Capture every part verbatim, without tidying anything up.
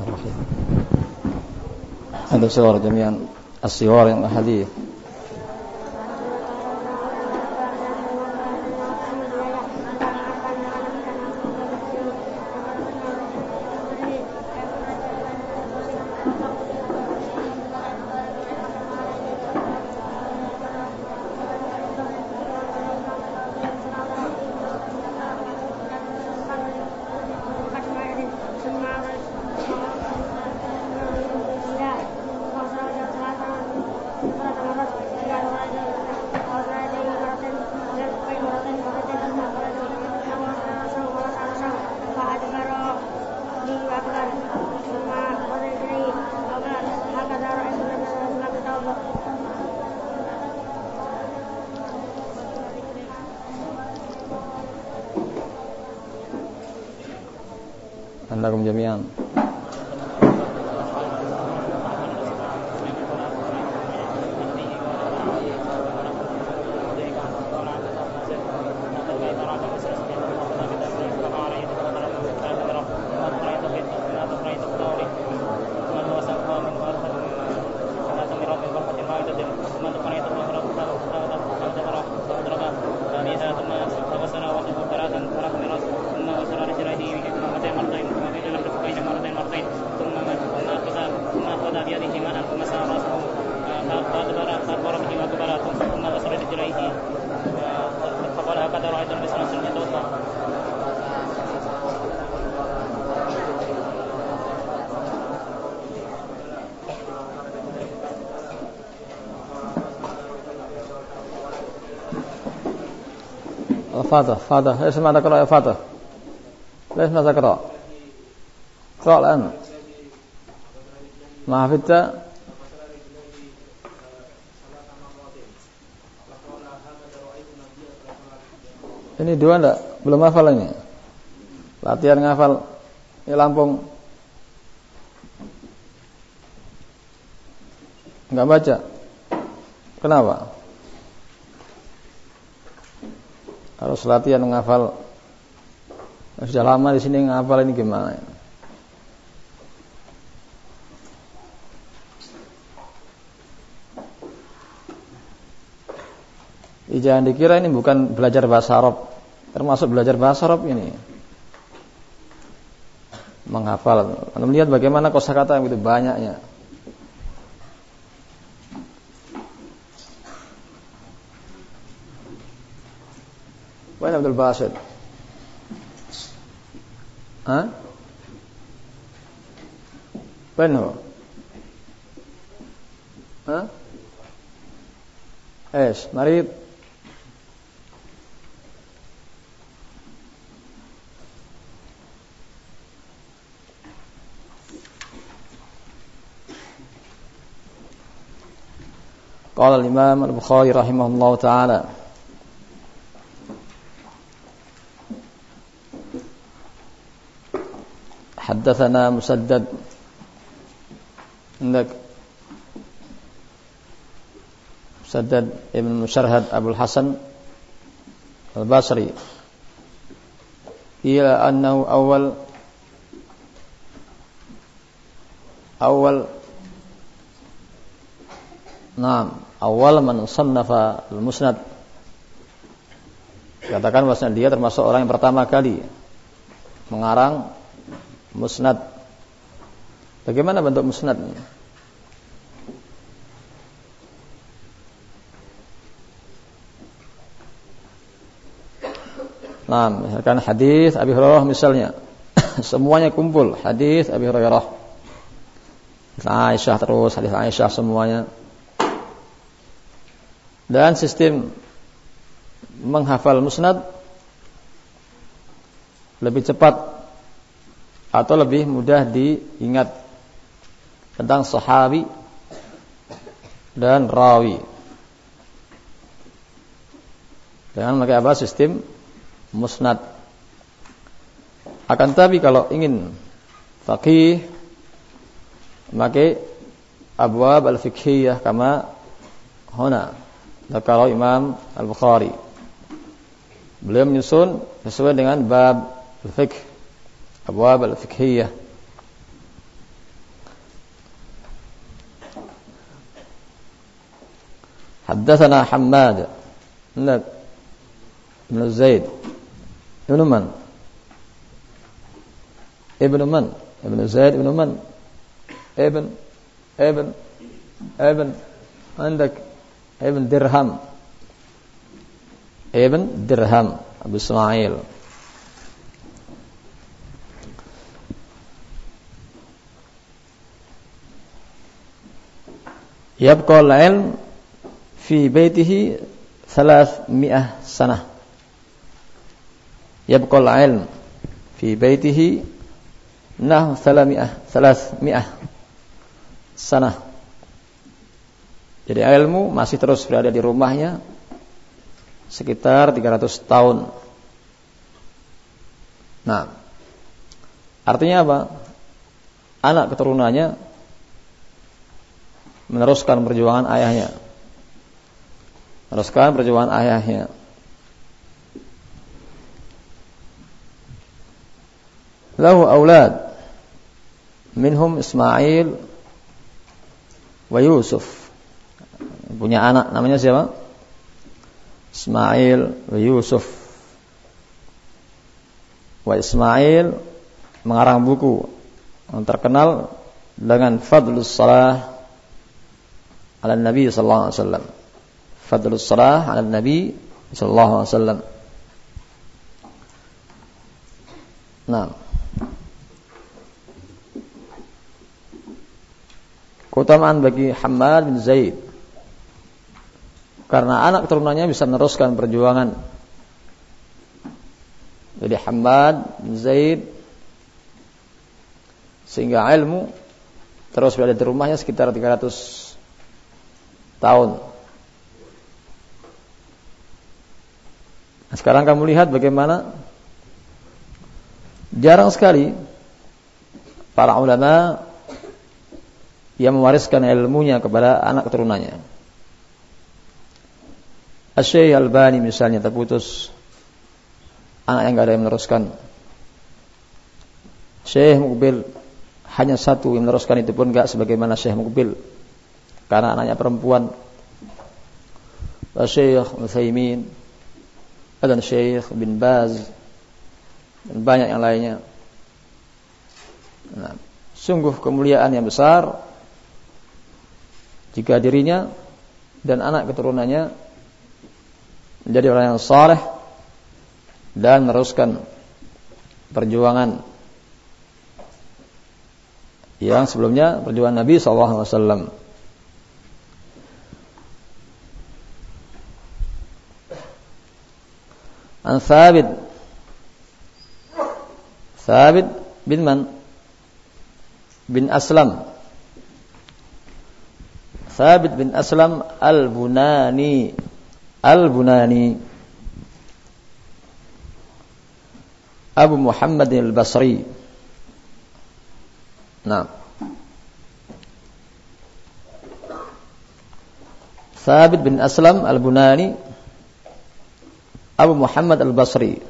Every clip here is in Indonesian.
Bismillahirrahmanirrahim. Ada suara jami'an as-siwar yang hadis. Andakum jami'an. Al-Fatah, Fatah, ليش ما تقرأ يا فاتح؟ ليش ما تقرأ؟ اقرأ الآن. ما حفظت؟ Ini dua enggak? Belum hafal ini. Latihan ngafal di Lampung. Enggak baca. Kenapa? Harus latihan ngafal. Sudah lama di sini ngafal ini gimana? Jangan dikira ini bukan belajar bahasa Arab. Termasuk belajar bahasa Arab ini. Menghafal. Anda melihat bagaimana kosakata yang begitu banyaknya. Wahai Abdul Basit. Hah? Penuh. Hah? Es, marid. Qala al-Imam al-Bukhari rahimahullahu ta'ala حدثنا مسدد عندك مسدد ابن مشرهد أبو الحسن البصري إلى أنه أول أول نعم أول من صنف المسند. Katakan bahwasanya dia termasuk orang yang pertama kali mengarang musnad. Bagaimana bentuk musnad? Nah, misalkan hadis Abi Hurairah misalnya, semuanya kumpul hadis Abi Hurairah, Aisyah terus hadis Aisyah semuanya. Dan sistem menghafal musnad lebih cepat atau lebih mudah diingat tentang sahabi dan rawi dengan memakai apa? Sistem musnad. Akan tapi kalau ingin faqih memakai abwab al-fiqhiyah kama huna dzakara Imam Al-Bukhari. Beliau menyusun sesuai dengan bab al-fiqh, abwab al-fiqhiyah. Haddatsana Hammad ibn Zaid ibn Man ibn Man ibn Zaid ibn Man ibn ibn ibn عندك ابن درهم ابن درهم Abu Ismail. يبقى العلم في بيته ثلاثمائة سنة. يبقى العلم في بيته نحو ثلاثمائة ثلاثمائة سنة. Jadi ilmu masih terus berada di rumahnya sekitar tiga ratus tahun. Nah, artinya apa? Anak keturunannya meneruskan perjuangan ayahnya. Meneruskan perjuangan ayahnya. Lahu aulad minhum Ismail wa Yusuf. Punya anak namanya siapa? Ismail wa Yusuf. Wa Ismail mengarang buku yang terkenal dengan Fadlus Salah ala Nabi sallallahu alaihi wasallam. Fadlus Salah ala Nabi sallallahu alaihi wasallam. Nah, keutamaan bagi Hammad bin Zaid karena anak keturunannya bisa meneruskan perjuangan. Jadi Hammad bin Zaid sehingga ilmu terus berada di rumahnya sekitar tiga ratus tahun. Nah, sekarang kamu lihat bagaimana jarang sekali para ulama yang mewariskan ilmunya kepada anak keturunannya. Asy-Syaikh Albani misalnya terputus anak yang enggak ada yang meneruskan. Syekh Muqbil hanya satu yang meneruskan, itu pun enggak sebagaimana Syekh Muqbil karena anaknya perempuan. Syekh Utsaimin dan Syekh bin Baz dan banyak yang lainnya. Nah, sungguh kemuliaan yang besar jika dirinya dan anak keturunannya menjadi orang yang saleh dan meneruskan perjuangan yang sebelumnya perjuangan Nabi sallallahu alaihi wasallam. An Thabit Thabit bin man bin Aslam Thabit bin Aslam Al-Bunani Al-Bunani Abu Muhammad al-Basri. Nah, Thabit bin Aslam Al-Bunani Abu Muhammad al-Basri.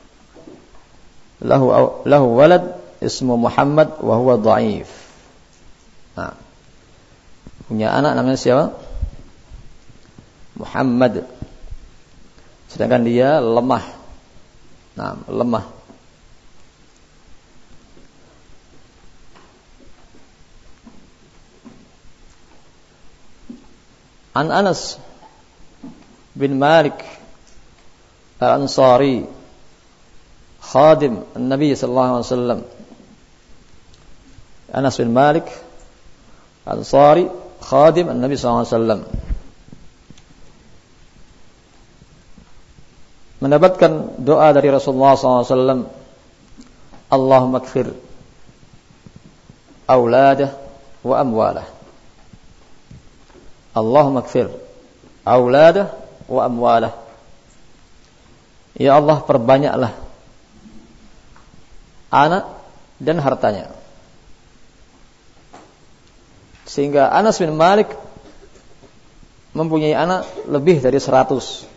Lahu lahu walad ismu Muhammad wa huwa dhaif. Nah, punya anak namanya siapa? Muhammad. Sedangkan dia lemah. Nah, lemah. An Anas bin Malik Al-Ansari khadim Nabi sallallahu alaihi wasallam. Anas bin Malik Al-Ansari khadim Nabi sallallahu alaihi wasallam mendapatkan doa dari Rasulullah sallallahu alaihi wasallam, Allahumma kfir auladah wa amwalah. Allahumma kfir auladah wa amwalah. Ya Allah, perbanyaklah anak dan hartanya. Sehingga Anas bin Malik mempunyai anak lebih dari seratus.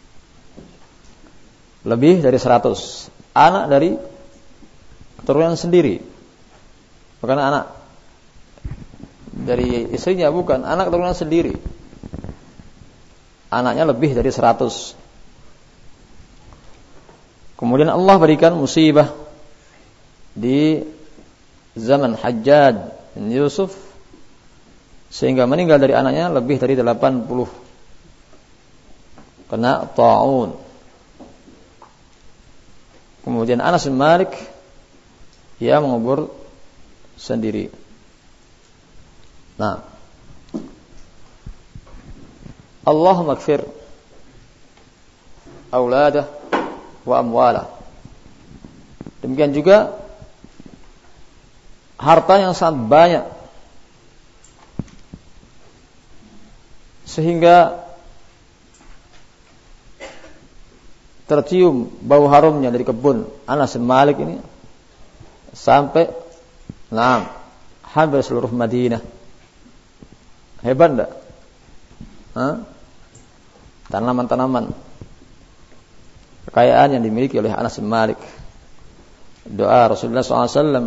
Lebih dari seratus anak dari keturunan sendiri. Bukan anak dari istrinya, bukan, anak keturunan sendiri. anaknya lebih dari seratus. Kemudian Allah berikan musibah di zaman Hajjaj bin Yusuf sehingga meninggal dari anaknya lebih dari delapan puluh kena ta'un. Kemudian Anas bin Malik ia mengubur sendiri. Nah, Allahumma ighfir auladah wa amwalah. Demikian juga harta yang sangat banyak sehingga tercium bau harumnya dari kebun Anas bin Malik ini sampai nah, hampir seluruh Madinah. Hebat enggak? Hah? Tanaman-tanaman kekayaan yang dimiliki oleh Anas bin Malik. Doa Rasulullah shallallahu alaihi wasallam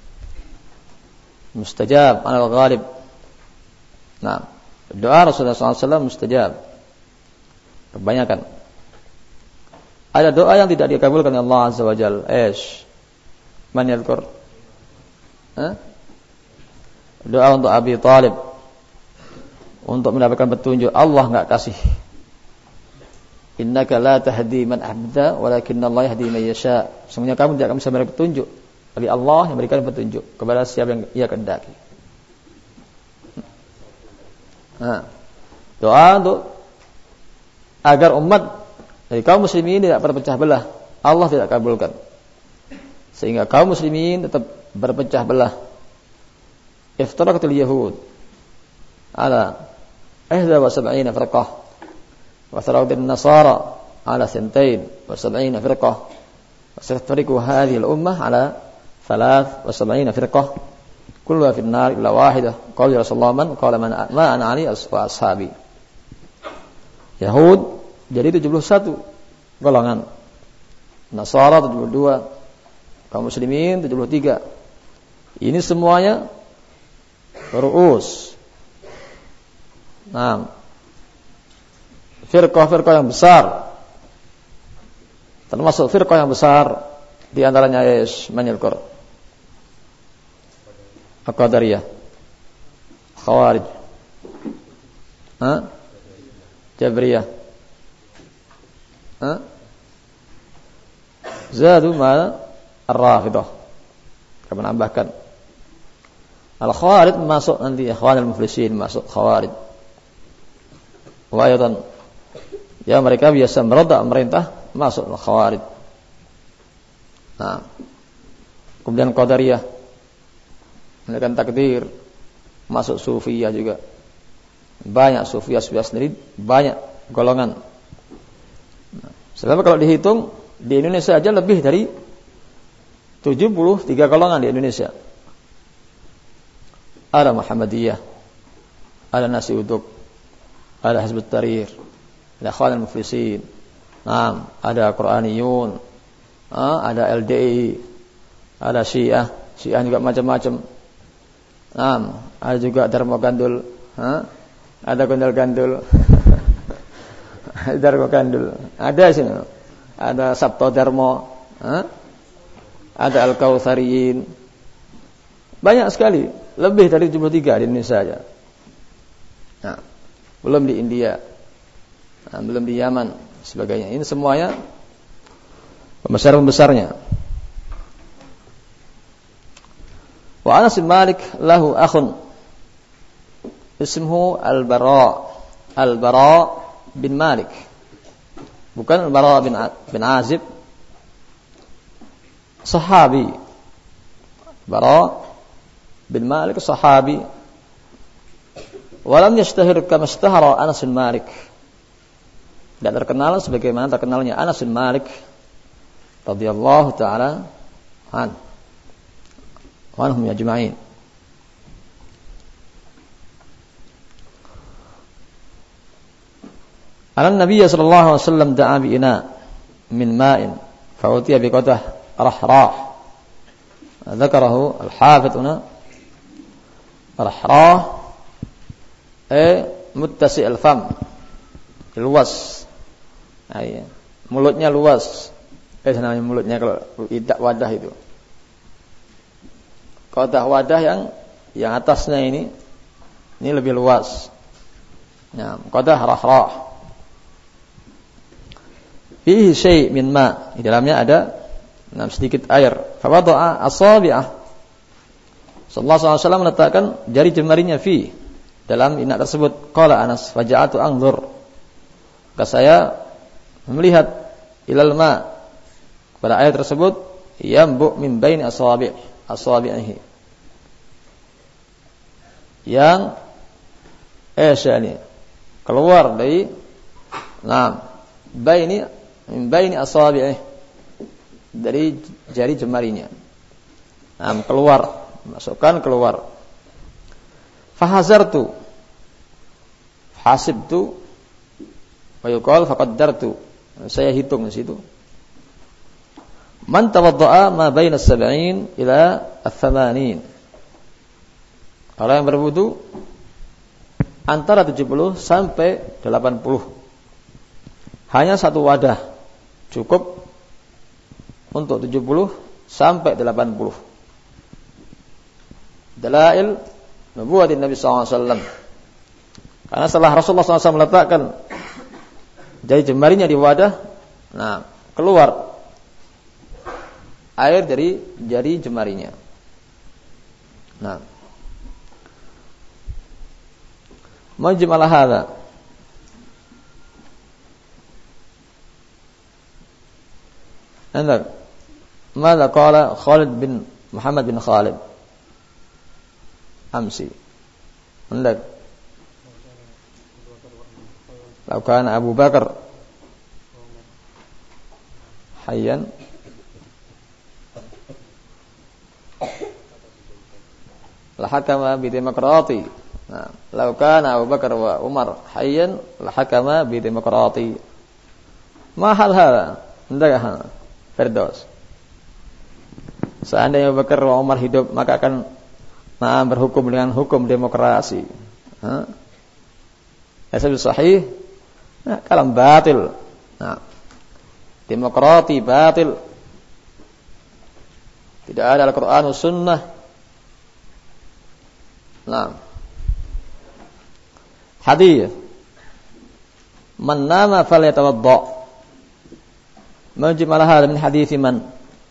mustajab alal ghalib. Nah, doa Rasulullah shallallahu alaihi wasallam mustajab. Kebanyakan ada doa yang tidak dikabulkan oleh Allah Azza wa Jalla. Eish. Man yadhkur? Hah? Doa untuk Abi Thalib untuk mendapatkan petunjuk, Allah enggak kasih. Innaka la tahdi man ahbabta walakinna Allah yahdi man yasha. Sesungguhnya kamu tidak akan bisa memberi petunjuk, tapi Allah yang memberikan petunjuk kepada siapa yang Ia kehendaki. Nah, doa untuk agar umat dari kaum muslimin tidak berpecah belah, Allah tidak kabulkan. Sehingga kaum muslimin tetap berpecah belah. Iftaraqatul yahud ala ihda wa sab'ina firqah wa taraqatin nasara ala thintain wa sab'ina firqah wa saftariqu hadhihi al-ummah ala thalath wa sab'ina firqah kulluha fi an-nar illa wahidah. Qala Rasulullah man qala man ma ana ali wa ashabi. Yahud jadi tujuh puluh satu golongan, Nasara tujuh puluh dua, kaum muslimin tujuh puluh tiga. Ini semuanya ru'us. Nah, firqah-firqah yang besar. Termasuk firqah yang besar di antaranya Yesh Manyilkur, Al-Qadariyah, Khawarij, ha? Jabriyah. Ha? Zadu ma ar-Rafidah. Kita menambahkan Al-Khawarij masuk nanti Ikhwanul Muflisin masuk Khawarij. Wa ayatan ya mereka biasa merontak merintah masuk Khawarij. Nah, kemudian Qadariyah menekan takdir masuk Sufiyah juga. Banyak Sufiyah Sufiyah sendiri banyak golongan. Sebab kalau dihitung di Indonesia aja lebih dari tujuh puluh tiga golongan di Indonesia. Ada Muhammadiyah, ada Nasi Uduk, ada Hizbut Tahrir, ada Ikhwanul Muflisin, nah, ada Quraniyun, ada L D I, ada Syiah, Syiah juga macam-macam. Nah, ada juga Dharma Gandul, ada Gondal Gandul. Darmo Gandul ada sini, ada Sabto Darmo, ada Al-Kautsariyin, banyak sekali, lebih dari tujuh puluh tiga di Indonesia saja. Nah, belum di India, nah, belum di Yaman, sebagainya. Ini semuanya pembesar-pembesarnya. Wa Anas bin Malik lahu akhun ismuhu Al-Bara, Al-Bara bin Malik, bukan Al-Bara bin, bin Azib, sahabi. Bara bin Malik sahabi. Walam yashtahir kama ishtahara Anas bin Malik. Tidak terkenal sebagaimana terkenalnya Anas bin Malik radhiyallahu taala an wa anhum ajma'in. An Nabi sallallahu alaihi wasallam da'a bi ina min ma'in fa utiya bi qadah rahra. Dzakarahu al-Hafidz huna. Rahra ay muttasi' al-fam. Wa huwa ma yashtahiru bi kasrati al-ma' al-kathir. Wa huwa ma yashtahiru bi kasrati al-ma' al-kathir. Wa huwa ma yashtahiru bi kasrati al-ma' al-kathir. Wa huwa ma yashtahiru bi kasrati al-ma' al-kathir. Wa huwa ma yashtahiru bi kasrati al-ma' al-kathir. Wa huwa ma yashtahiru bi kasrati al-ma' al-kathir. luas. Nah, iya. Mulutnya luas. Eh namanya mulutnya kalau idak wadah itu. Qadah wadah yang yang atasnya ini ini lebih luas. Nah, qadah rah-rah. Fihi syai' min ma. Di dalamnya ada nah, sedikit air. Fa wada'a asabi'ah. Sallallahu alaihi wasallam meletakkan jari jemarinya fi dalam inak tersebut. Qala Anas faja'atu anzur. Maka saya melihat ilal ma pada air tersebut yambu min baini asabi' asabi'ihi. Yang eh ini keluar dari nah baini min baini asabi'ihi dari jari jemarinya. Nah, keluar, masukkan keluar. Fahazartu hasibtu wa yuqal faqaddartu. Saya hitung di situ. Man tawadda'a ma baina as-sab'in ila ats-tsamanin. Orang yang berwudu antara tujuh puluh sampai delapan puluh. Hanya satu wadah cukup untuk tujuh puluh sampai delapan puluh. Dalail nubuwwatin Nabi sallallahu alaihi wasallam. Karena setelah Rasulullah sallallahu alaihi wasallam meletakkan jari jemarinya di wadah, nah keluar air dari jari jemarinya. Nah, majmal hadza anda ماذا قال خالد بن محمد بن خالد أمسي عندك لو كان أبو بكر حيا لحكم بديمقراطي nah, لو كان أبو بكر وعمر حيا لحكم بديمقراطي ما حال هذا عندك Firdaus. Seandainya Abu Bakar wa Umar hidup, maka akan nah, berhukum dengan hukum demokrasi. Ha? Asal sahih, nah, kalam batil. Nah, demokrati batil. Tidak ada Al-Quran dan Sunnah. Nah, hadis. Man nama falyatawadda. Majmal hadha min hadits man?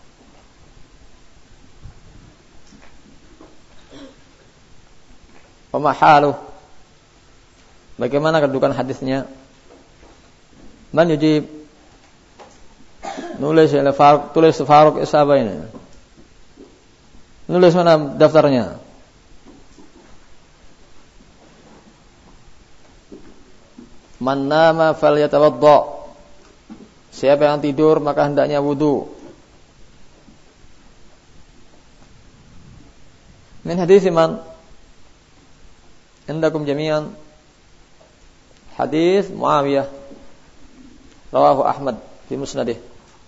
Wa haluh? Bagaimana kedudukan hadisnya? Man yujib? Nulis oleh Faruq, tulis Faruq siapa ini? Nulis mana daftarnya? Man nama falyatawadda. Siapa yang tidur maka hendaknya wudu. Min hadis man? Indakum jami'an hadis Muawiyah rawahu Ahmad fi musnadih.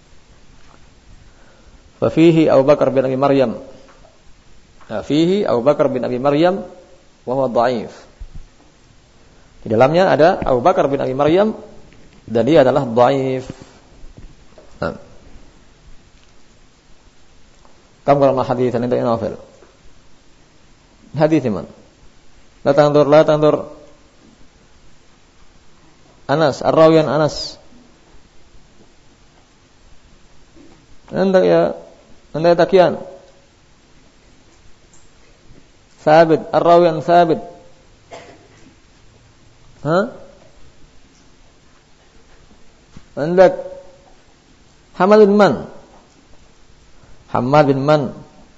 Wa fihi Abu Bakar bin Abi Maryam. Nah, fihi Abu Bakar bin Abi Maryam wa huwa dhaif. Di dalamnya ada Abu Bakar bin Abi Maryam dan dia adalah dhaif. Nah. Kam qala hadits an inda Nawfal. Hadits man. La tandur la tandur Anas, ar-rawiyan Anas. Anda ya, anda takian. Sabit, ar-rawiyan sabit. Ha? Anda Hamad bin Man. Hamad bin Man.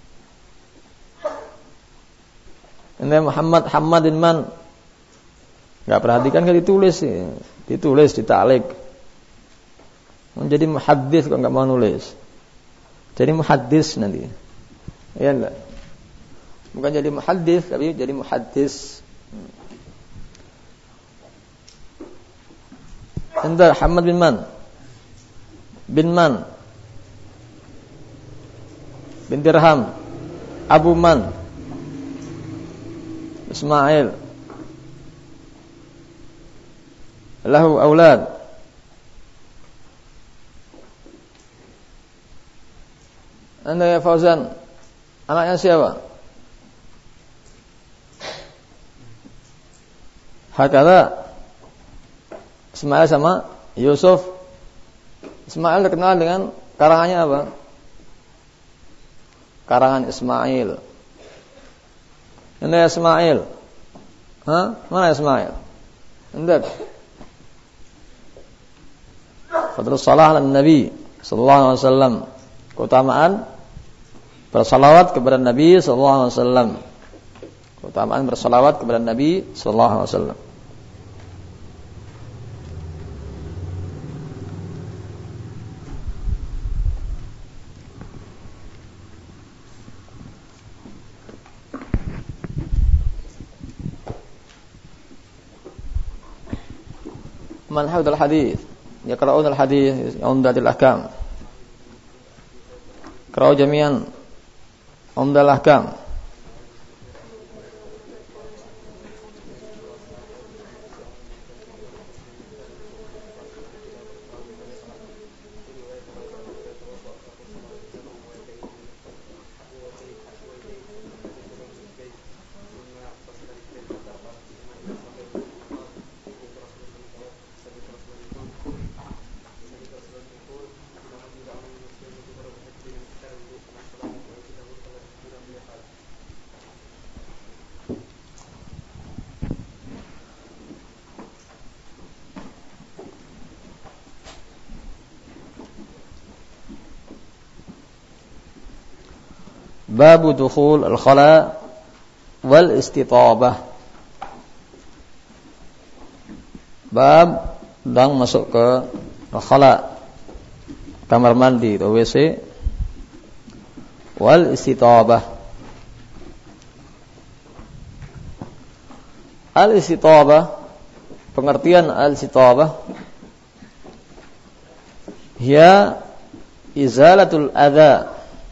Ini Muhammad Hamad bin Man. Enggak perhatikan kan ditulis sih. Ditulis di ta'liq. Menjadi muhaddits kok enggak mau nulis. Jadi muhaddits nanti. Iya enggak? Bukan jadi muhaddits tapi jadi muhaddits. Anda Hamad bin Man. Bin Man bin Dirham Abu Man Ismail lahu aulad. Anda ya Fauzan, anaknya siapa? Hakala Ismail sama Yusuf. Ismail terkenal dengan karangannya apa? Karangan Ismail. Anda ya Ismail. Hah? Mana Ismail? Anda. Fadlus salah ala Nabi sallallahu alaihi wasallam. Keutamaan bersalawat kepada Nabi sallallahu alaihi wasallam. Keutamaan bersalawat kepada Nabi sallallahu alaihi wasallam. Man hafidhal hadis yaqra'un al-hadis umdatul ahkam. Qra'u jami'an umdatul ahkam. Babu dukhul al-khala wal istitabah. Bab tentang masuk ke al-khala, kamar mandi atau W C, wal istitabah. Al-istitabah, pengertian al-istitabah, hiya izalatul adza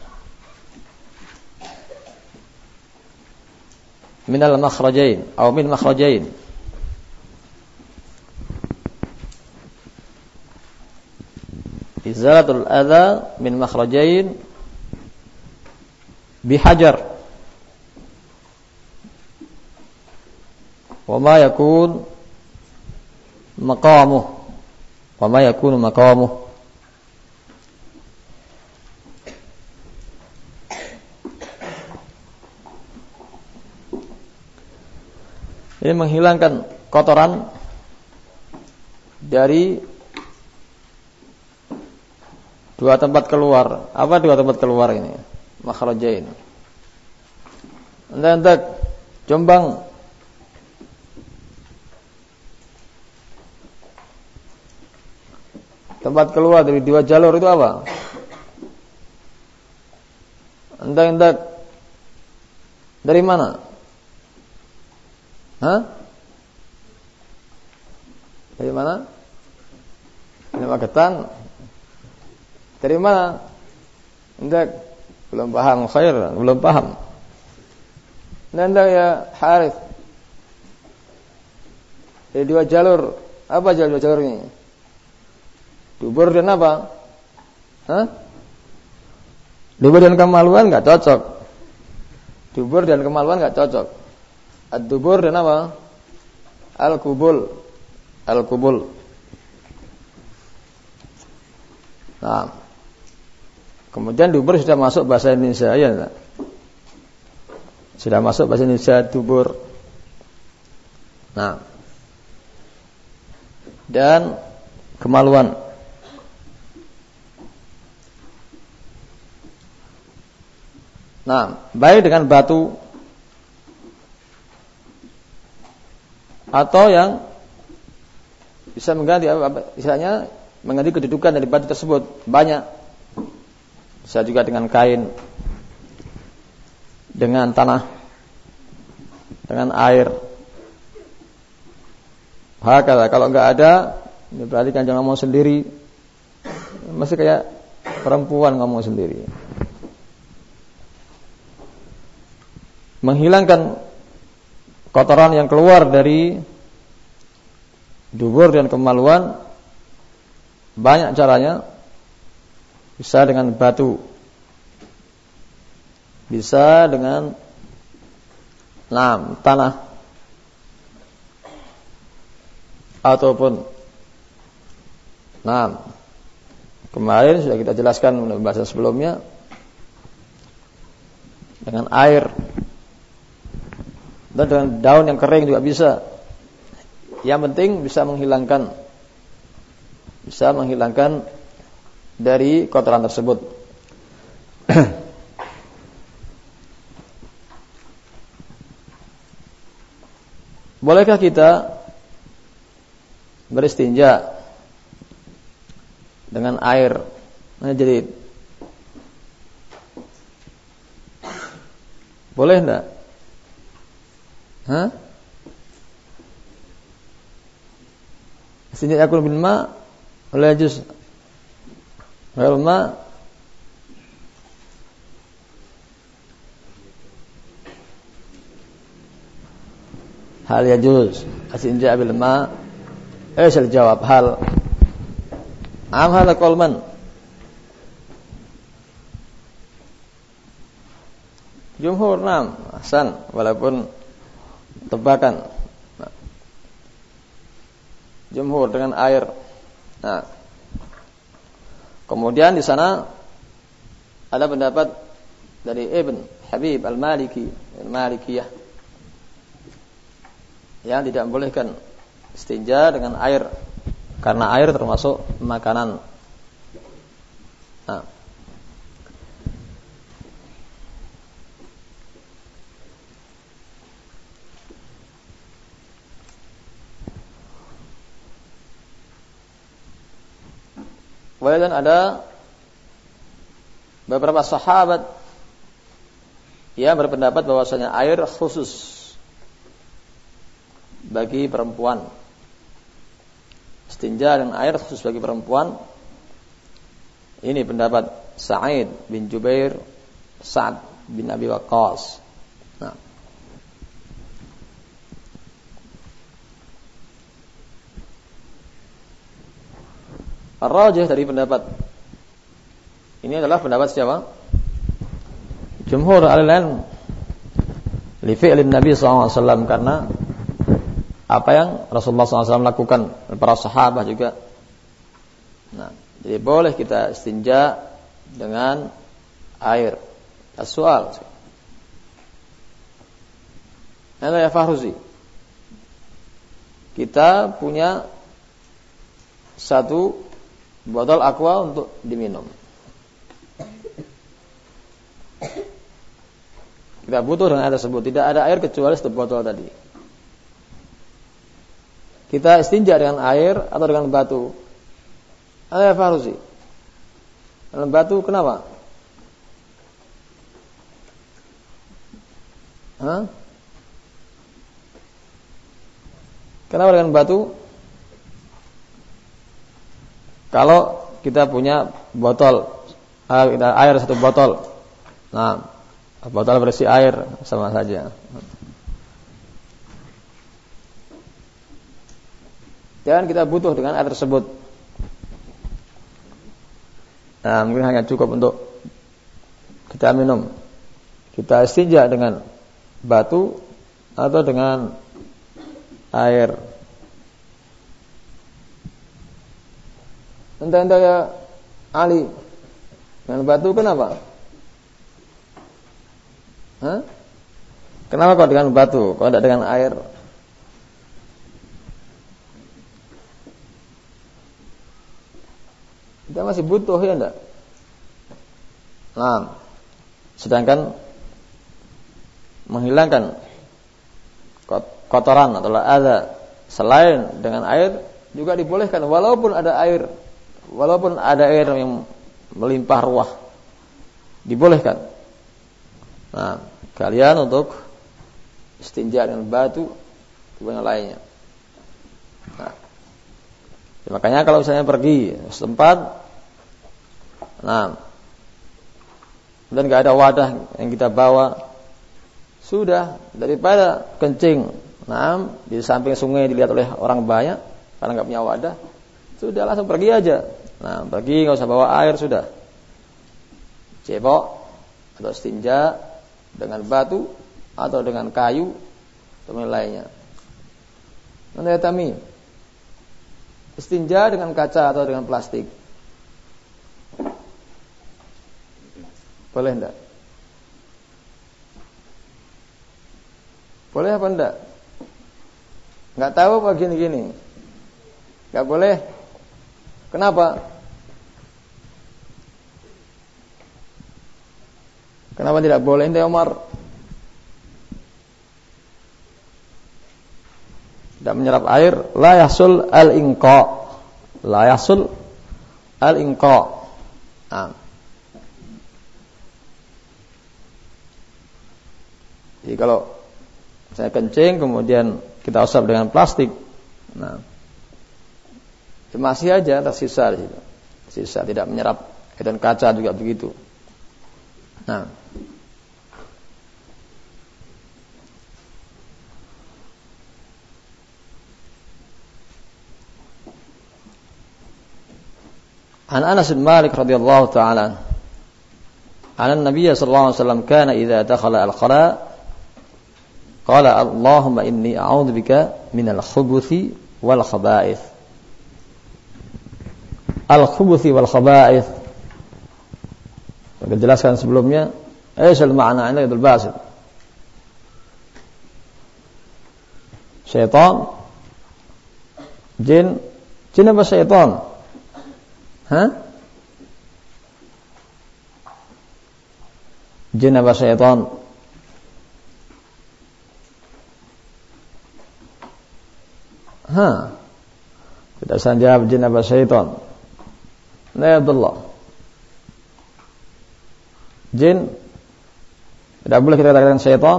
minal makhrajain atau min makhrajain. Izalatul adza min makhrajain bihajar wa ma yakun maqamuh wa ma yakunu maqamuh. Ini menghilangkan kotoran dari dua tempat keluar. Apa dua tempat keluar ini? Makhrajain. Hendak Jombang. Tempat keluar dari dua jalur itu apa? Hendak dari mana? Hah? Dari mana? Dari Magetan. Dari mana? Hendak belum paham, khair, belum paham. Hendak ya Harith. Dari dua jalur. Apa jalur jalur ini? Dubur dan apa? Hah? Dubur dan kemaluan enggak cocok. Dubur dan kemaluan enggak cocok. Ad-dubur dan apa? Al-kubul. Al-kubul. Nah. Kemudian dubur sudah masuk bahasa Indonesia, ya enggak? Sudah masuk bahasa Indonesia dubur. Nah. Dan kemaluan. Nah, baik dengan batu atau yang bisa mengganti apa, istilahnya mengganti kedudukan dari batu tersebut banyak. Bisa juga dengan kain, dengan tanah, dengan air. Hakala, kalau enggak ada, ini berarti kan jangan ngomong sendiri. Masih kayak perempuan ngomong sendiri. Menghilangkan kotoran yang keluar dari dubur dan kemaluan banyak caranya. Bisa dengan batu, bisa dengan nah, tanah, ataupun nah, kemarin sudah kita jelaskan dalam bahasa sebelumnya, dengan air dan dengan daun yang kering juga bisa. Yang penting bisa menghilangkan bisa menghilangkan dari kotoran tersebut. Bolehkah kita beristinja dengan air? Nah, jadi boleh enggak? Hah? Istinja yakul bil ma wala yajuz bil ma. Hal yajuz istinja bil ma. Eh, saya jawab hal am hal qalman. Jumhur nam Hasan, walaupun tebakan. Nah, jumhur dengan air. Nah, kemudian di sana ada pendapat dari Ibn Habib Al-Maliki, Al-Malikiyah, yang tidak membolehkan istinja dengan air karena air termasuk makanan. Nah, kemudian ada beberapa sahabat yang berpendapat bahwasanya air khusus bagi perempuan. Istinja dengan air khusus bagi perempuan. Ini pendapat Sa'id bin Jubair, Sa'ad bin Abi Waqqas. Nah, Ar-rajih dari pendapat ini adalah pendapat siapa? Jumhur al-ilm li fi'lin Nabi sallallahu alaihi wasallam, karena apa yang Rasulullah sallallahu alaihi wasallam lakukan, para sahabat juga. Nah, jadi boleh kita istinja dengan air. As-soal. Ada ya Fahruzi. Kita punya satu botol aqua untuk diminum. Kita butuh dengan air tersebut. Tidak ada air kecuali satu botol tadi. Kita istinja dengan air atau dengan batu. Ada Fahruzi. Dengan batu kenapa? Hah? Kenapa dengan batu? Kalau kita punya botol air satu botol, nah botol berisi air sama saja. Dan kita butuh dengan air tersebut. Nah, mungkin hanya cukup untuk kita minum. Kita istinja dengan batu atau dengan air. Entah-entah ya Ali, dengan batu kenapa? Hah? Kenapa kok dengan batu, kok tidak dengan air? Kita masih butuh ya enggak? Nah, sedangkan menghilangkan kotoran atau adza selain dengan air juga dibolehkan, walaupun ada air, walaupun ada air yang melimpah ruah, dibolehkan. Nah, kalian untuk istinja dengan batu dan lainnya. Nah, ya makanya kalau misalnya pergi setempat, nah, dan nggak ada wadah yang kita bawa, sudah daripada kencing, nah, di samping sungai dilihat oleh orang banyak, karena nggak punya wadah, sudah langsung pergi aja. Nah, pergi nggak usah bawa air sudah. Cebok atau istinja dengan batu atau dengan kayu atau lainnya. Nanti tamim. Istinja dengan kaca atau dengan plastik. Boleh enggak? Boleh apa enggak? Enggak tahu apa gini-gini. Enggak boleh. Kenapa? Kenapa tidak boleh? Ente Umar tidak menyerap air, la yasul al-inqa. La yasul al-inqa. Nah. Jadi kalau saya kencing kemudian kita usap dengan plastik, nah, masih aja tersisa di situ. Sisa tidak menyerap. Dan kaca juga begitu. Nah. An Anas bin Malik radhiyallahu ta'ala anna an-nabiy sallallahu alaihi wasallam kana idza dakhala al-khala qala Allahumma inni a'udzu bika minal khubuthi wal khaba'ith. Al-khubuthi wal khaba'ith. Kita jelaskan sebelumnya, ايش المعنى عند Ibnu Basit? Syaitan, jin, jin apa syaitan? Hah? Jin apa syaitan? Ha. Tidak usah jawab jin apa syaitan. La Abdullah. Jin tidak boleh kita katakan syaitan.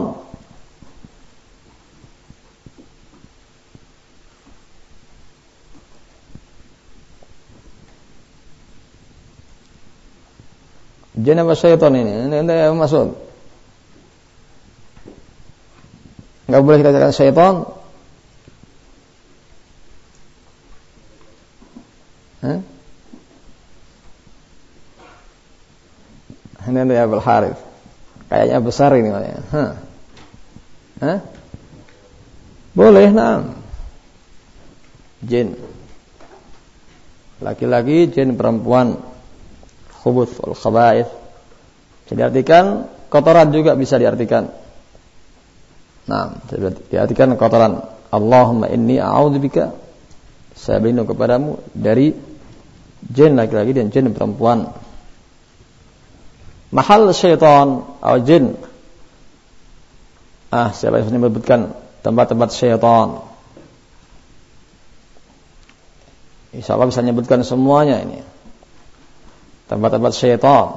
Jin apa syaitan ini? Ini yang maksud. Enggak boleh kita katakan syaitan. Hah? Ini dia Abul Harith. Kayaknya besar ini makanya. Hah? Hah? Boleh, nah. Jin. Laki-laki, jin perempuan. Khubuth wal khaba'ith. Bisa diartikan kotoran juga bisa diartikan. Nah, diartikan kotoran. Allahumma inni a'udzubika, saya berlindung kepadamu dari jin laki-laki dan jin perempuan. Mahal syaitan atau jin. Ah, siapa yang menyebutkan tempat-tempat syaitan? Insyaallah bisa menyebutkan semuanya ini. Tempat-tempat syaitan.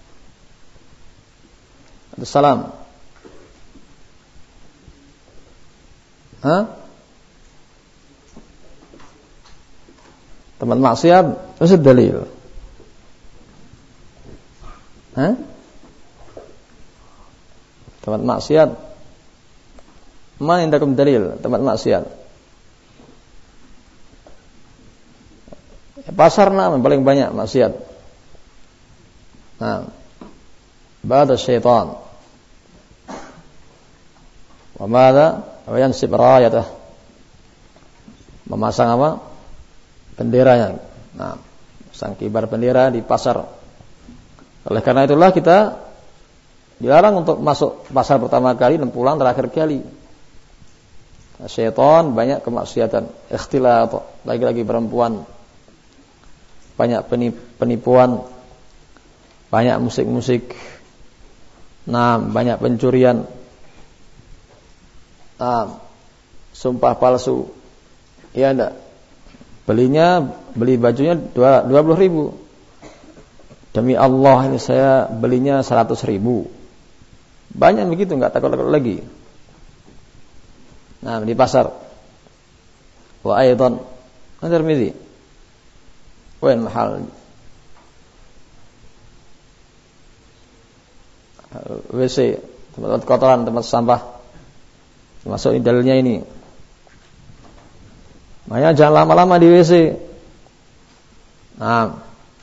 Assalam. Hah? Tempat maksiat, itu dalil. Hah? Tempat maksiat. Mana indakum dalil tempat maksiat? Pasar nama paling banyak maksiat. Nah, ba'da syaitan. Wa madza? Wa yansib rayatah. Memasang apa? Benderanya. Nah, pasang kibar bendera di pasar. Oleh karena itulah kita dilarang untuk masuk pasar pertama kali dan pulang terakhir kali. Syaitan banyak kemaksiatan, ikhtilat, lagi-lagi perempuan, banyak penipuan, banyak musik-musik, nah banyak pencurian, nah sumpah palsu, ya enggak, belinya beli bajunya dua puluh ribu. Demi Allah ini saya belinya seratus ribu. Banyak begitu, enggak takut-takut lagi. Nah, di pasar. Wa aidan At-Tirmidzi. Wain mahal? W C, tempat kotoran, tempat sampah. Termasuk dalilnya ini. Makanya jangan lama-lama di W C. Nah,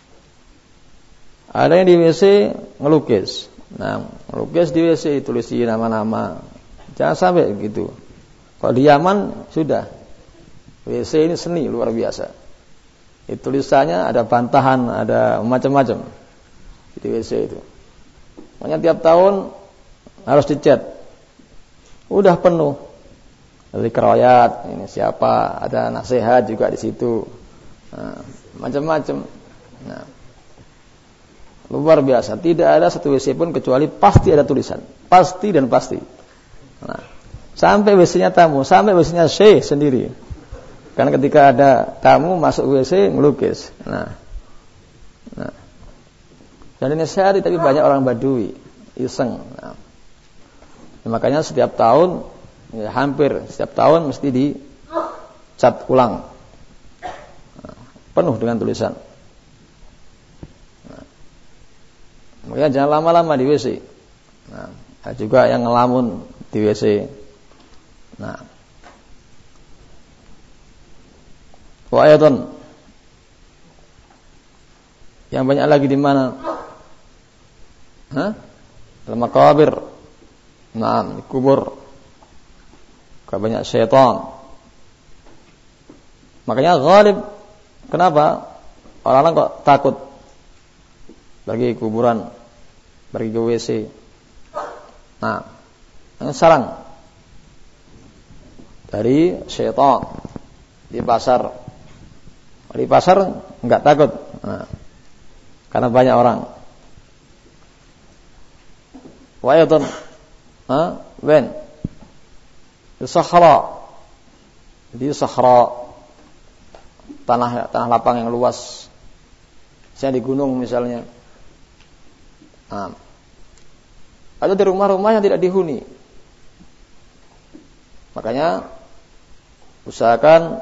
ada yang di W C ngelukis. Nah, ngelukis di W C tulisi nama-nama. Jangan sampai gitu. Kalau di Yaman sudah. W C ini seni luar biasa. Itu tulisannya ada bantahan, ada macam-macam di W C itu. Makanya tiap tahun harus dicat. Udah penuh. Dari keroyat, ini siapa, ada nasihat juga di situ. Nah, macam-macam. Nah, luar biasa. Tidak ada satu W C pun kecuali pasti ada tulisan. Pasti dan pasti. Nah, sampai W C-nya tamu, sampai W C-nya syekh sendiri. Karena ketika ada tamu masuk W C ngelukis. Nah, nah. Dan ini sehari tapi banyak orang Badui iseng. Nah. Nah, makanya setiap tahun, ya, hampir setiap tahun mesti dicat ulang. Nah, penuh dengan tulisan. Nah. Makanya jangan lama-lama di W C. Nah, ada juga yang ngelamun di W C. Nah, wa ayatan yang banyak lagi di mana? Hah? Dalam makabir. Nah, di kubur. Banyak syaitan. Makanya ghalib. Kenapa? Orang-orang kok takut pergi ke kuburan, pergi ke W C. Nah, yang sarang dari syaitan di pasar. Di pasar enggak takut. Nah, karena banyak orang. Wa ayatan, ha? Wen. Di Sahara. Di Sahara, tanah tanah lapang yang luas. Saya di gunung misalnya. Nah, ada di rumah-rumah yang tidak dihuni. Makanya usahakan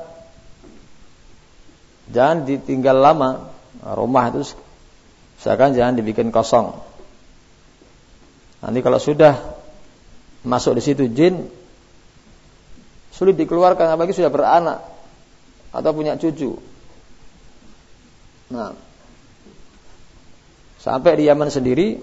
jangan ditinggal lama. Rumah itu usahakan jangan dibikin kosong. Nanti kalau sudah masuk di situ jin, sulit dikeluarkan, apalagi sudah beranak atau punya cucu. Nah, sampai di Yaman sendiri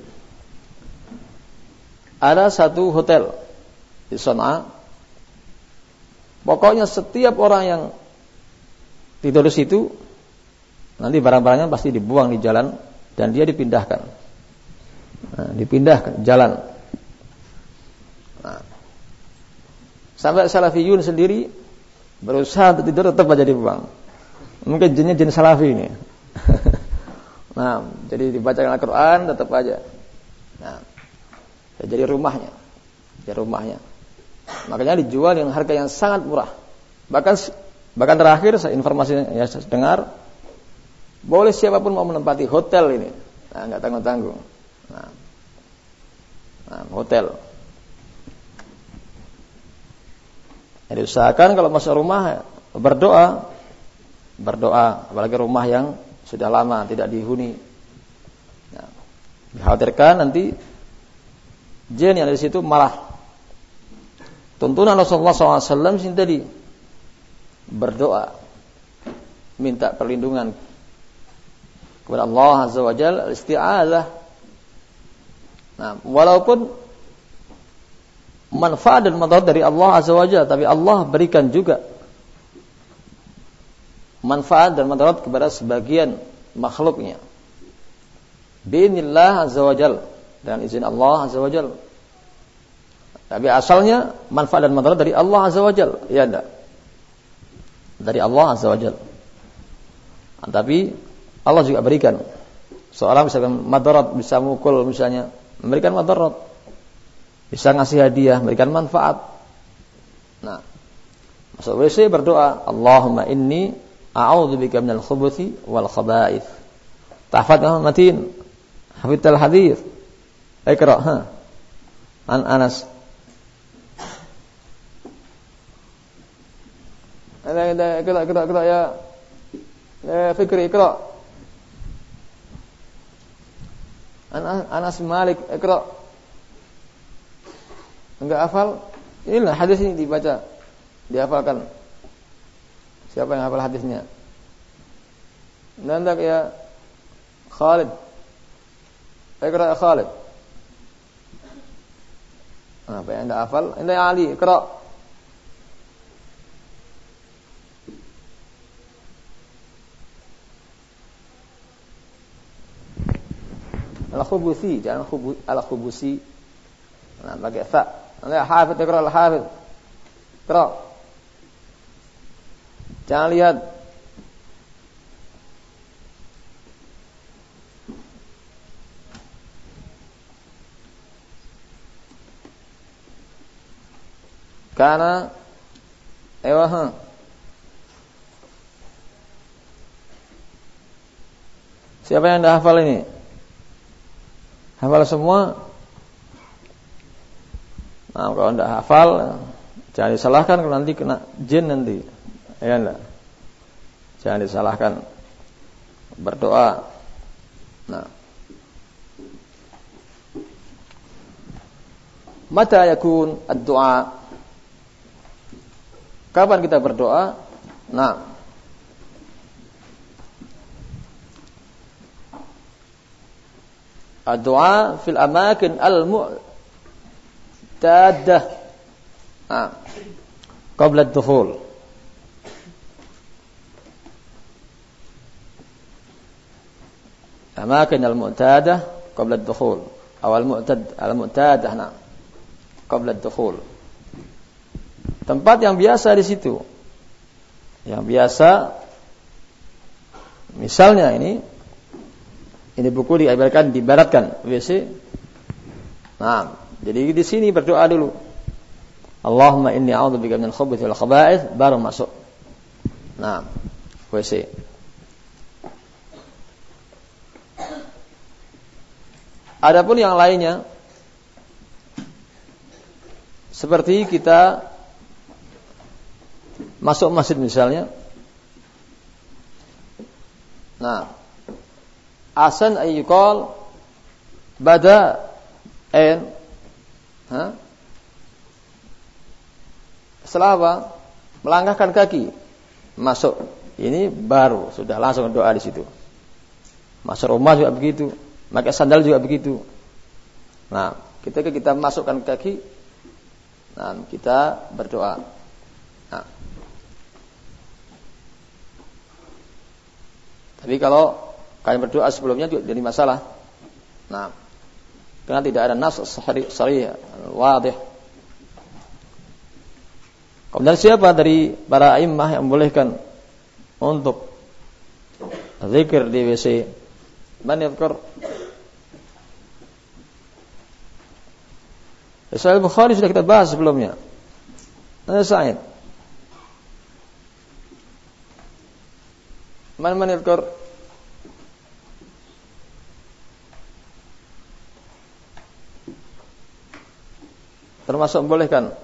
ada satu hotel di Sana'a. Pokoknya setiap orang yang tidur di situ, nanti barang-barangnya pasti dibuang di jalan dan dia dipindahkan. Nah, dipindahkan jalan. Nah, sampai salafiyun sendiri berusaha untuk tidur tetap aja dibuang. Mungkin jinnya jin salafi ini. Nah, jadi dibacakan Al-Quran tetap aja. Nah, jadi rumahnya, jadi rumahnya. Makanya dijual dengan harga yang sangat murah. Bahkan bahkan terakhir saya informasi yang saya dengar, boleh siapapun mau menempati hotel ini, nah, nggak tanggung-tanggung. Nah, nah, hotel. Jadi usahakan kalau masuk rumah berdoa, berdoa, apalagi rumah yang sudah lama tidak dihuni. Nah, dikhawatirkan nanti jin yang ada di situ malah tuntunan Rasulullah shallallahu alaihi wasallam sini tadi berdoa, minta perlindungan kepada Allah Azza wa Jalla, isti'adzah. Nah, walaupun manfaat dan madarat dari Allah Azza wa Jalla, tapi Allah berikan juga manfaat dan madarat kepada sebagian makhluknya. Bi'inillah Azza wa Jalla, dan izin Allah Azza wa Jalla. Tapi asalnya manfaat dan madarat dari Allah Azza wa Jalla, ya enggak? Dari Allah Azza wa Jalla. Nah, tapi Allah juga berikan. Seorang bisa madarat, bisa mukul misalnya, memberikan madarat. Bisa ngasih hadiah, memberikan manfaat. Nah, masuk W C berdoa, Allahumma inni a'udzubika minal khubuthi wal khaba'ith. Tahfadz Muhammadin, hafidhal hadits. Iqra, ha. An Anas. Ada ada iqra iqra iqra ya. Eh, Fikri iqra. An Anas Malik iqra. Enggak hafal? Inilah hadis ini dibaca, dihafalkan. Siapa yang hafal hadisnya? Nandak ya Khalid. Iqra ya Khalid. Apa yang Anda hafal? Anda ya Ali, Iqra. Al-Khubusi, jangan khubu, al-Khubusi. Nah, pakai fa. Anda ya Hafid, Iqra al-Hafid. Iqra. Jangan lihat karena ewa siapa yang dah hafal ini? Hafal semua? Nah, kalau tidak hafal jangan disalahkan kalau nanti kena jin nanti. Ya enggak? Jangan disalahkan. Berdoa. Nah. Mata yakun ad-du'a? Kapan kita berdoa? Nah. Ad-du'a fil amakin al-mu'tadah. Nah. Qabla ad-dukhul. Amakin al-mu'tadah qabla ad-dukhul. Aw al-mu'tad al-mu'tadah, nah. Qabla ad-dukhul. Tempat yang biasa di situ. Yang biasa misalnya ini ini buku diibaratkan dibaratkan W C. Nah, jadi di sini berdoa dulu. Allahumma inni a'udzubika minal khubuthi wal khaba'ith, baru masuk. Nah, W C. Adapun yang lainnya seperti kita masuk masjid misalnya. Nah, asan ayyuqal bada en ha? Setelah apa? Melangkahkan kaki masuk. Ini baru sudah langsung doa di situ. Masuk rumah juga begitu. Pakai sandal juga begitu. Nah, ketika kita masukkan kaki, nah kita berdoa. Nah. Tapi kalau kalian berdoa sebelumnya juga jadi masalah. Nah, karena tidak ada nas sharih wadih. Kemudian siapa dari para a'immah yang membolehkan untuk zikir di W C? Man yadhkur? Sahih Bukhari sudah kita bahas sebelumnya. Ada Sa'id. Man man yadhkur? Termasuk membolehkan.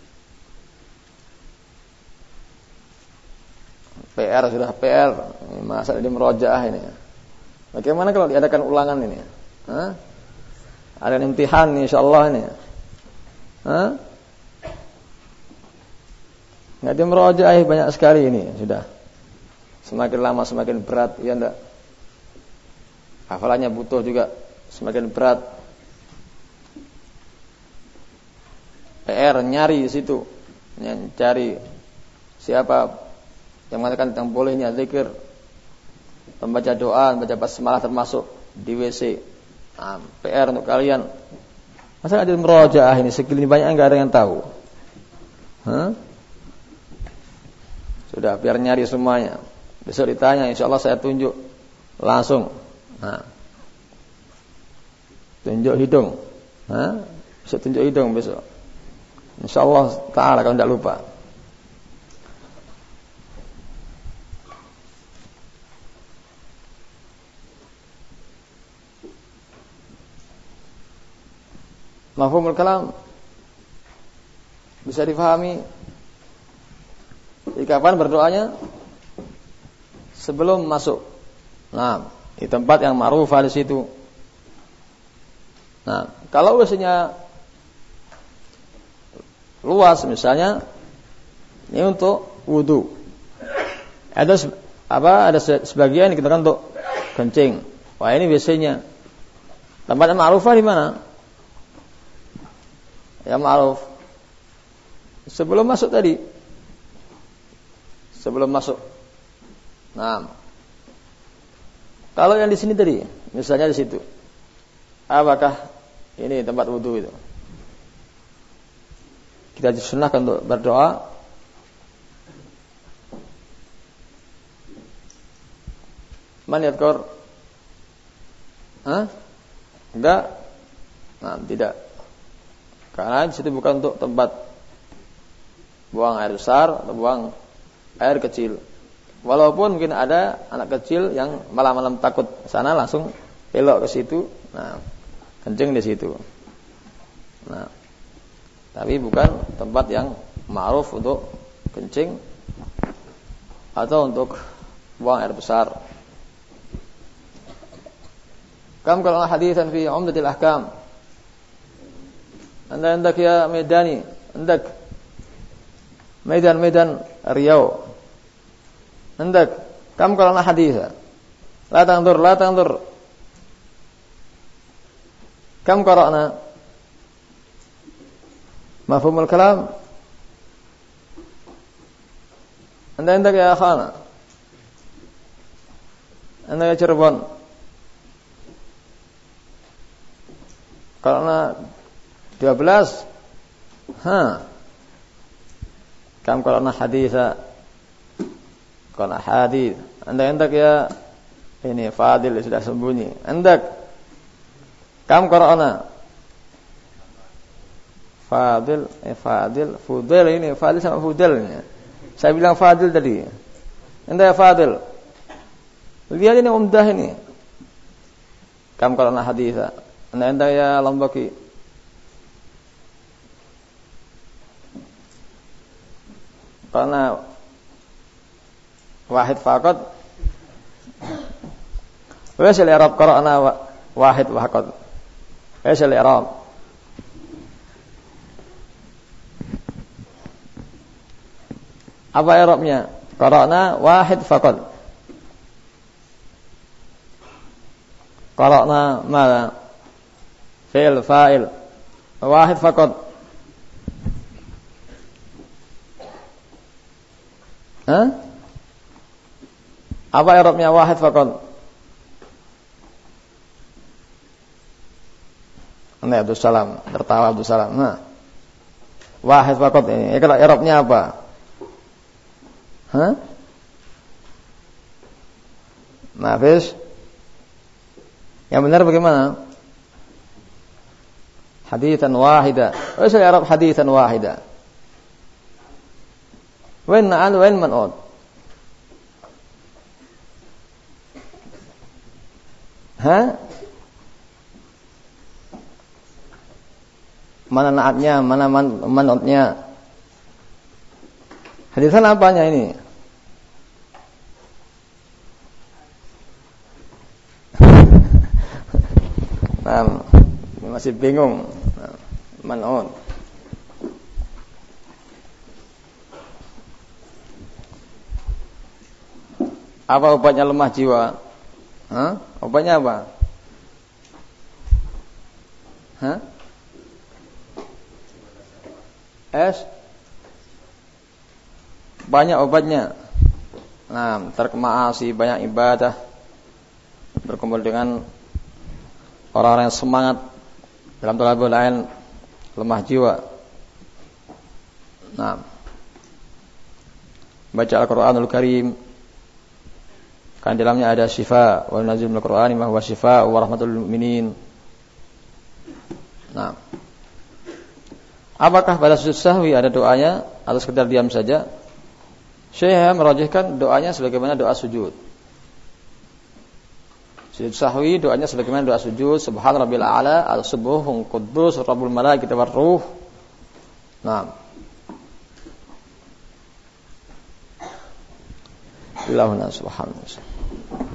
P R sudah P R. Masa di murojaah ini. Bagaimana kalau diadakan ulangan ini? Hah? Ada imtihan insyaallah ini. Hah? Enggak ada murojaah banyak sekali ini sudah. Semakin lama semakin berat, ya enggak? Hafalannya butuh juga semakin berat. P R nyari di situ. Cari siapa yang mengatakan tentang bolehnya zikir, membaca doa, membaca basmalah termasuk di W C. Nah, P R untuk kalian. Masa ada murojaah ini segini banyak enggak ada yang tahu. Hah? Sudah biar nyari semuanya. Besok ditanya insyaallah saya tunjuk langsung. Nah. Tunjuk hidung. Hah? Besok tunjuk hidung besok. Insyaallah taala kalau tidak lupa. Mafhumul kalam bisa difahami. Di kapan berdoanya? Sebelum masuk. Nah, di tempat yang ma'rufah di situ. Nah, kalau biasanya luas misalnya ini untuk wudu. Ada apa? Ada sebagian digunakan untuk kencing. Wah, ini biasanya. Tempat yang ma'rufah di mana? Yang ma'ruf. Sebelum masuk tadi. Sebelum masuk. Nah. Kalau yang di sini tadi, misalnya di situ. Apakah ini tempat wudu itu? Kita disunahkan untuk berdoa. Man yadhkur? Hah? Enggak? Nah, tidak. Karena di situ bukan untuk tempat buang air besar atau buang air kecil. Walaupun mungkin ada anak kecil yang malam-malam takut sana langsung belok ke situ. Nah, kencing di situ. Nah, tapi bukan tempat yang ma'ruf untuk kencing atau untuk buang air besar. Kam kalau haditsan fi Umdatil Ahkam. Anda hendak ya Medani, hendak Medan-Medan Riau. Hendak kam kalau haditsa. La tangdur, la tangdur. Kam qara'na? Mafhumul kalam? Anda hendak ya akhana. Anda ya Cirebon. Karena dua belas. Ha. Kam qara'na haditsa. Karena hadits. Anda hendak ya ini Fadil sudah sembunyi. Hendak kam qara'na? Fadil, eh Fadil, Fudel ini, Fadil sama Fudel ini. Saya bilang Fadil tadi. Anda ya Fadil. Lihat ini umdah ini. Kam qara'na haditsa. Anda anda ya Lombaki. Karena wahid faqat. Wa sal i'rab qara'na wahid faqat. Wa sal i'rab. Apa i'rabnya? Qara'na wahid faqat. Qara'na mana? Fi'il fa'il. Wahid faqat. Hah? Apa i'rabnya wahid faqat? Nah, Abdul Salam, tertawa Abdul Salam. Nah. Wahid faqat ini. Ya, kalau i'rabnya apa? Hah? Nafis. Yang benar bagaimana? Haditsan wahida. Wa sal i'rab haditsan wahida. Wen na'al wen man'ud. Ha? Mana na'atnya, mana man, man'udnya? Haditsan apanya ini? Nah, masih bingung. Nah, man'ud. Apa obatnya lemah jiwa? Hah? Obatnya apa? Hah? Es? Banyak obatnya. Nah, tark ma'asi, banyak ibadah. Berkumpul dengan orang-orang yang semangat dalam thalabul ilm, lemah jiwa. Nah, baca Al-Qur'anul Karim. Kan dalamnya ada syifa wa nazil minal Qur'ani ma huwa syifa wa rahmatul lil mu'minin. Nah, apakah pada sujud sahwi ada doanya atau sekedar diam saja? Syekh merajihkan doanya sebagaimana doa sujud. Sujud sahwi doanya sebagaimana doa sujud, subhan rabbil a'la al-subuhun quddus rabbul malaikati war ruh. Nah. Illahuna subhanahu wa ta'ala.